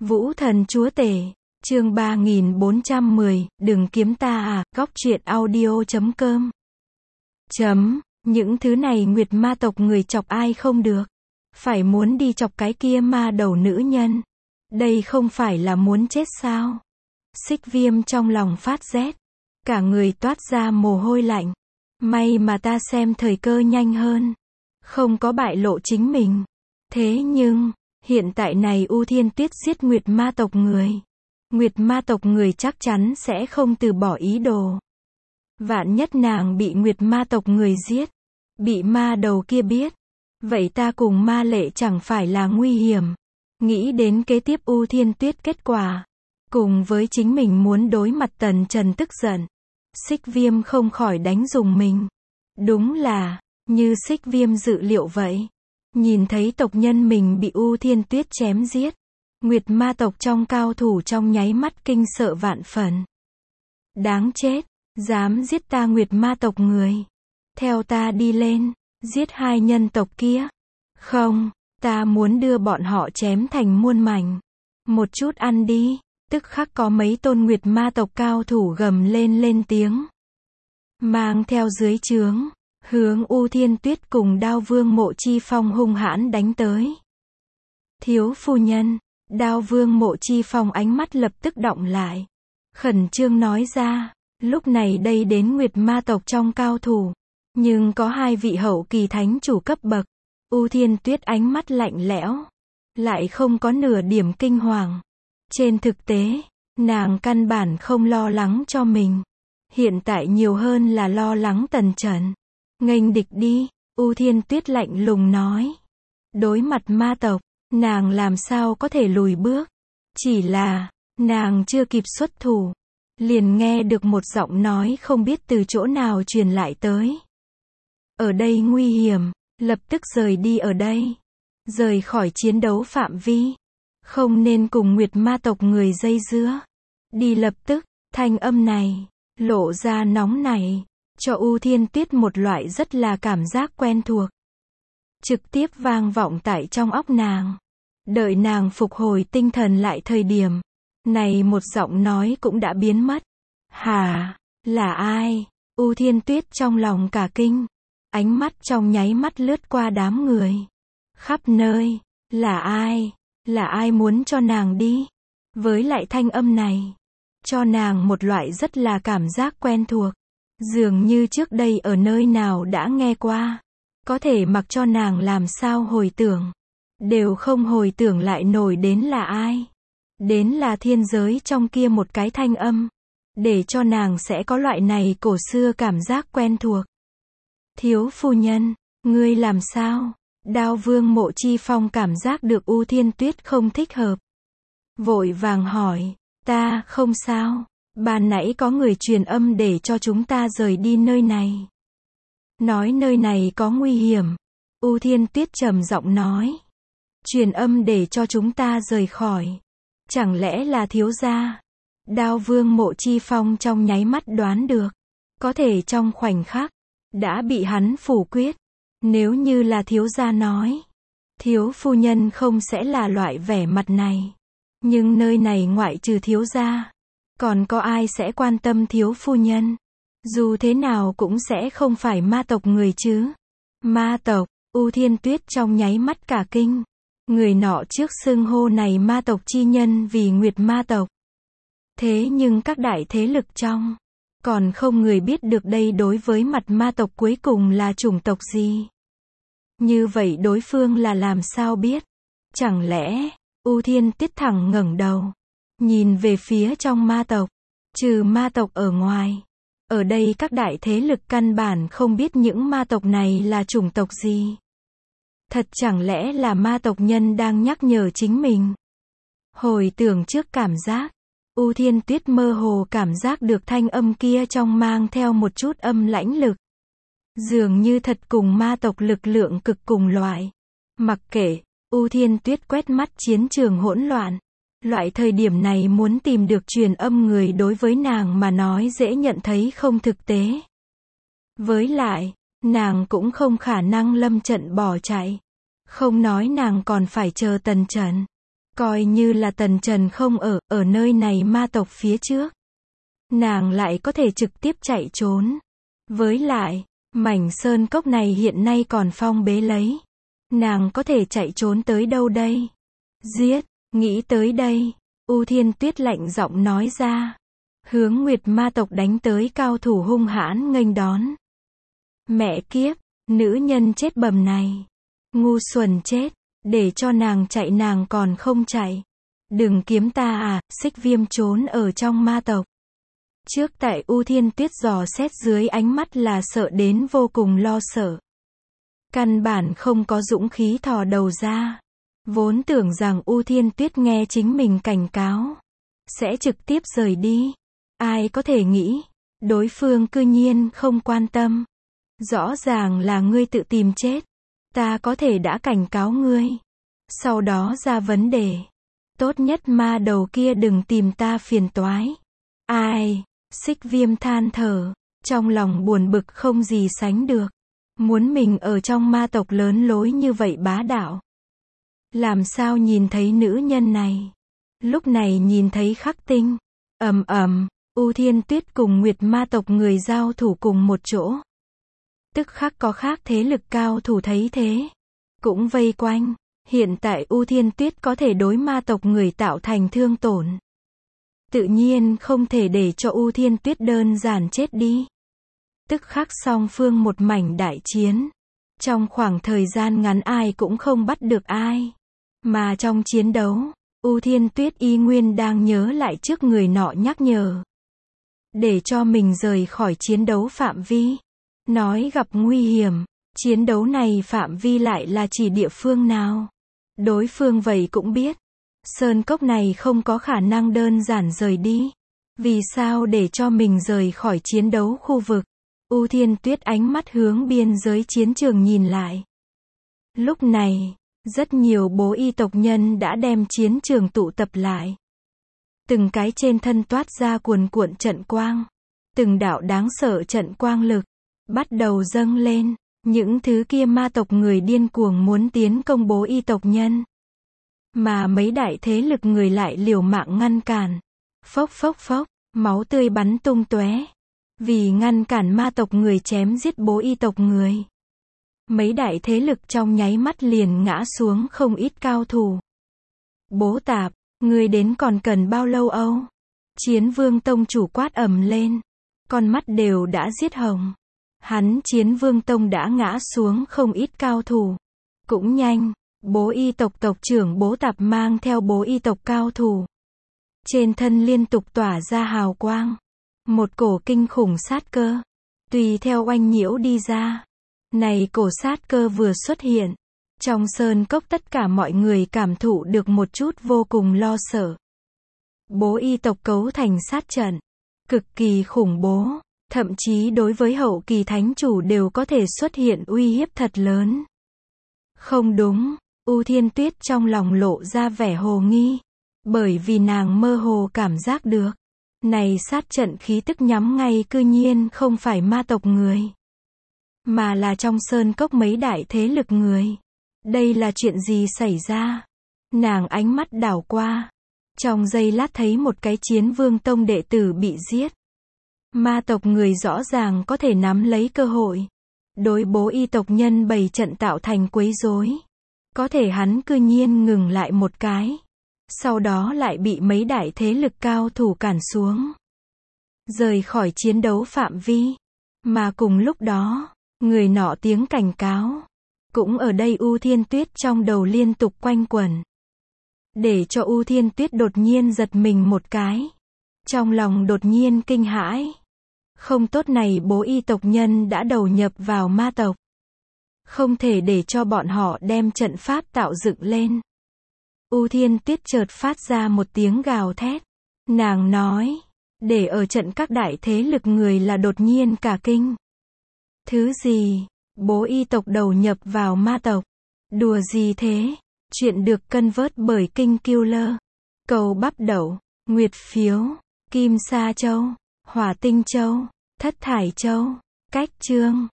Vũ thần chúa tể, chương 3410, đừng kiếm ta à, góc truyện audio.com. Những thứ này Nguyệt ma tộc người chọc ai không được. Phải muốn đi chọc cái kia ma đầu nữ nhân. Đây không phải là muốn chết sao? Xích Viêm trong lòng phát rét. Cả người toát ra mồ hôi lạnh. May mà ta xem thời cơ nhanh hơn. Không có bại lộ chính mình. Thế nhưng, hiện tại này U Thiên Tuyết giết Nguyệt ma tộc người. Nguyệt ma tộc người chắc chắn sẽ không từ bỏ ý đồ. Vạn nhất nàng bị Nguyệt ma tộc người giết. Bị ma đầu kia biết. Vậy ta cùng ma lệ chẳng phải là nguy hiểm. Nghĩ đến kế tiếp U Thiên Tuyết kết quả. Cùng với chính mình muốn đối mặt Tần Trần tức giận. Xích Viêm không khỏi đánh dùng mình. Đúng là, như Xích Viêm dự liệu vậy. Nhìn thấy tộc nhân mình bị U Thiên Tuyết chém giết. Nguyệt ma tộc trong cao thủ trong nháy mắt kinh sợ vạn phần. Đáng chết, dám giết ta Nguyệt ma tộc người. Theo ta đi lên, giết hai nhân tộc kia. Không, ta muốn đưa bọn họ chém thành muôn mảnh. Một chút ăn đi. Tức khắc có mấy tôn Nguyệt ma tộc cao thủ gầm lên tiếng. Mang theo dưới trướng, hướng U Thiên Tuyết cùng Đao Vương Mộ Chi Phong hung hãn đánh tới. Thiếu phu nhân, Đao Vương Mộ Chi Phong ánh mắt lập tức động lại. Khẩn trương nói ra, lúc này đây đến Nguyệt ma tộc trong cao thủ. Nhưng có hai vị hậu kỳ thánh chủ cấp bậc. U Thiên Tuyết ánh mắt lạnh lẽo. Lại không có nửa điểm kinh hoàng. Trên thực tế, nàng căn bản không lo lắng cho mình. Hiện tại nhiều hơn là lo lắng Tần Trần. Nghênh địch đi, U Thiên Tuyết lạnh lùng nói. Đối mặt ma tộc, nàng làm sao có thể lùi bước. Chỉ là, nàng chưa kịp xuất thủ. Liền nghe được một giọng nói không biết từ chỗ nào truyền lại tới. Ở đây nguy hiểm, lập tức rời đi ở đây. Rời khỏi chiến đấu phạm vi. Không nên cùng Nguyệt ma tộc người dây dưa. Đi lập tức, thanh âm này, lộ ra nóng này, cho U Thiên Tuyết một loại rất là cảm giác quen thuộc. Trực tiếp vang vọng tại trong óc nàng. Đợi nàng phục hồi tinh thần lại thời điểm. Này một giọng nói cũng đã biến mất. Hả? Là ai? U Thiên Tuyết trong lòng cả kinh. Ánh mắt trong nháy mắt lướt qua đám người. Khắp nơi. Là ai? Là ai muốn cho nàng đi? Với lại thanh âm này. Cho nàng một loại rất là cảm giác quen thuộc. Dường như trước đây ở nơi nào đã nghe qua. Có thể mặc cho nàng làm sao hồi tưởng. Đều không hồi tưởng lại nổi đến là ai. Đến là thiên giới trong kia một cái thanh âm. Để cho nàng sẽ có loại này cổ xưa cảm giác quen thuộc. Thiếu phu nhân, ngươi làm sao? Đao Vương Mộ Chi Phong cảm giác được U Thiên Tuyết không thích hợp. Vội vàng hỏi, ta không sao. Ban nãy có người truyền âm để cho chúng ta rời đi nơi này. Nói nơi này có nguy hiểm. U Thiên Tuyết trầm giọng nói. Truyền âm để cho chúng ta rời khỏi. Chẳng lẽ là thiếu gia? Đao Vương Mộ Chi Phong trong nháy mắt đoán được. Có thể trong khoảnh khắc, đã bị hắn phủ quyết. Nếu như là thiếu gia nói, thiếu phu nhân không sẽ là loại vẻ mặt này. Nhưng nơi này ngoại trừ thiếu gia, còn có ai sẽ quan tâm thiếu phu nhân? Dù thế nào cũng sẽ không phải ma tộc người chứ. Ma tộc, U Thiên Tuyết trong nháy mắt cả kinh. Người nọ trước xưng hô này ma tộc chi nhân vì Nguyệt ma tộc. Thế nhưng các đại thế lực trong, còn không người biết được đây đối với mặt ma tộc cuối cùng là chủng tộc gì. Như vậy đối phương là làm sao biết? Chẳng lẽ, U Thiên Tuyết thẳng ngẩng đầu, nhìn về phía trong ma tộc, trừ ma tộc ở ngoài. Ở đây các đại thế lực căn bản không biết những ma tộc này là chủng tộc gì. Thật chẳng lẽ là ma tộc nhân đang nhắc nhở chính mình? Hồi tưởng trước cảm giác, U Thiên Tuyết mơ hồ cảm giác được thanh âm kia trong mang theo một chút âm lãnh lực. Dường như thật cùng ma tộc lực lượng cực cùng loại. Mặc kệ, U Thiên Tuyết quét mắt chiến trường hỗn loạn. Loại thời điểm này muốn tìm được truyền âm người đối với nàng mà nói dễ nhận thấy không thực tế. Với lại, nàng cũng không khả năng lâm trận bỏ chạy. Không nói nàng còn phải chờ Tần Trần. Coi như là Tần Trần không ở nơi này ma tộc phía trước. Nàng lại có thể trực tiếp chạy trốn. Với lại, mảnh sơn cốc này hiện nay còn phong bế lấy. Nàng có thể chạy trốn tới đâu đây? Giết, nghĩ tới đây. U Thiên Tuyết lạnh giọng nói ra. Hướng Nguyệt ma tộc đánh tới cao thủ hung hãn nghênh đón. Mẹ kiếp, nữ nhân chết bầm này. Ngu xuẩn chết, để cho nàng chạy nàng còn không chạy. Đừng kiếm ta à, Xích Viêm trốn ở trong ma tộc. Trước tại U Thiên Tuyết dò xét dưới ánh mắt là sợ đến vô cùng lo sợ. Căn bản không có dũng khí thò đầu ra. Vốn tưởng rằng U Thiên Tuyết nghe chính mình cảnh cáo, sẽ trực tiếp rời đi. Ai có thể nghĩ, đối phương cư nhiên không quan tâm. Rõ ràng là ngươi tự tìm chết. Ta có thể đã cảnh cáo ngươi. Sau đó ra vấn đề. Tốt nhất ma đầu kia đừng tìm ta phiền toái. Ai? Xích Viêm than thở. Trong lòng buồn bực không gì sánh được. Muốn mình ở trong ma tộc lớn lối như vậy bá đạo. Làm sao nhìn thấy nữ nhân này? Lúc này nhìn thấy Khắc Tinh. U Thiên Tuyết cùng Nguyệt ma tộc người giao thủ cùng một chỗ. Tức khắc có khác thế lực cao thủ thấy thế. Cũng vây quanh. Hiện tại U Thiên Tuyết có thể đối ma tộc người tạo thành thương tổn. Tự nhiên không thể để cho U Thiên Tuyết đơn giản chết đi. Tức khắc song phương một mảnh đại chiến. Trong khoảng thời gian ngắn ai cũng không bắt được ai. Mà trong chiến đấu, U Thiên Tuyết y nguyên đang nhớ lại trước người nọ nhắc nhở. Để cho mình rời khỏi chiến đấu phạm vi. Nói gặp nguy hiểm, chiến đấu này phạm vi lại là chỉ địa phương nào. Đối phương vậy cũng biết. Sơn cốc này không có khả năng đơn giản rời đi. Vì sao để cho mình rời khỏi chiến đấu khu vực? U Thiên Tuyết ánh mắt hướng biên giới chiến trường nhìn lại. Lúc này, rất nhiều bố y tộc nhân đã đem chiến trường tụ tập lại. Từng cái trên thân toát ra cuồn cuộn trận quang. Từng đạo đáng sợ trận quang lực bắt đầu dâng lên. Những thứ kia ma tộc người điên cuồng muốn tiến công bố y tộc nhân. Mà mấy đại thế lực người lại liều mạng ngăn cản. Phốc phốc phốc, máu tươi bắn tung tóe. Vì ngăn cản ma tộc người chém giết bố y tộc người. Mấy đại thế lực trong nháy mắt liền ngã xuống không ít cao thủ. Bố Tạp, ngươi đến còn cần bao lâu âu? Chiến Vương Tông chủ quát ầm lên. Con mắt đều đã giết hồng. Hắn Chiến Vương Tông đã ngã xuống không ít cao thủ. Cũng nhanh, bố y tộc tộc trưởng Bố Tạp mang theo bố y tộc cao thủ. Trên thân liên tục tỏa ra hào quang. Một cổ kinh khủng sát cơ. Tùy theo oanh nhiễu đi ra. Này cổ sát cơ vừa xuất hiện. Trong sơn cốc tất cả mọi người cảm thụ được một chút vô cùng lo sợ. Bố y tộc cấu thành sát trận. Cực kỳ khủng bố. Thậm chí đối với hậu kỳ thánh chủ đều có thể xuất hiện uy hiếp thật lớn. Không đúng, U Thiên Tuyết trong lòng lộ ra vẻ hồ nghi. Bởi vì nàng mơ hồ cảm giác được. Này sát trận khí tức nhắm ngay cư nhiên không phải ma tộc người. Mà là trong sơn cốc mấy đại thế lực người. Đây là chuyện gì xảy ra? Nàng ánh mắt đảo qua. Trong giây lát thấy một cái Chiến Vương Tông đệ tử bị giết. Ma tộc người rõ ràng có thể nắm lấy cơ hội. Đối bố y tộc nhân bày trận tạo thành quấy rối. Có thể hắn cư nhiên ngừng lại một cái. Sau đó lại bị mấy đại thế lực cao thủ cản xuống. Rời khỏi chiến đấu phạm vi. Mà cùng lúc đó, người nọ tiếng cảnh cáo. Cũng ở đây U Thiên Tuyết trong đầu liên tục quanh quẩn. Để cho U Thiên Tuyết đột nhiên giật mình một cái. Trong lòng đột nhiên kinh hãi. Không tốt này bố y tộc nhân đã đầu nhập vào ma tộc. Không thể để cho bọn họ đem trận pháp tạo dựng lên. U Thiên Tuyết chợt phát ra một tiếng gào thét. Nàng nói, để ở trận các đại thế lực người là đột nhiên cả kinh. Thứ gì? Bố y tộc đầu nhập vào ma tộc. Đùa gì thế? Chuyện được cân vớt bởi King Killer. Cầu bắp đậu, nguyệt phiếu, kim sa châu, hỏa tinh châu, thất thải châu, cách chương.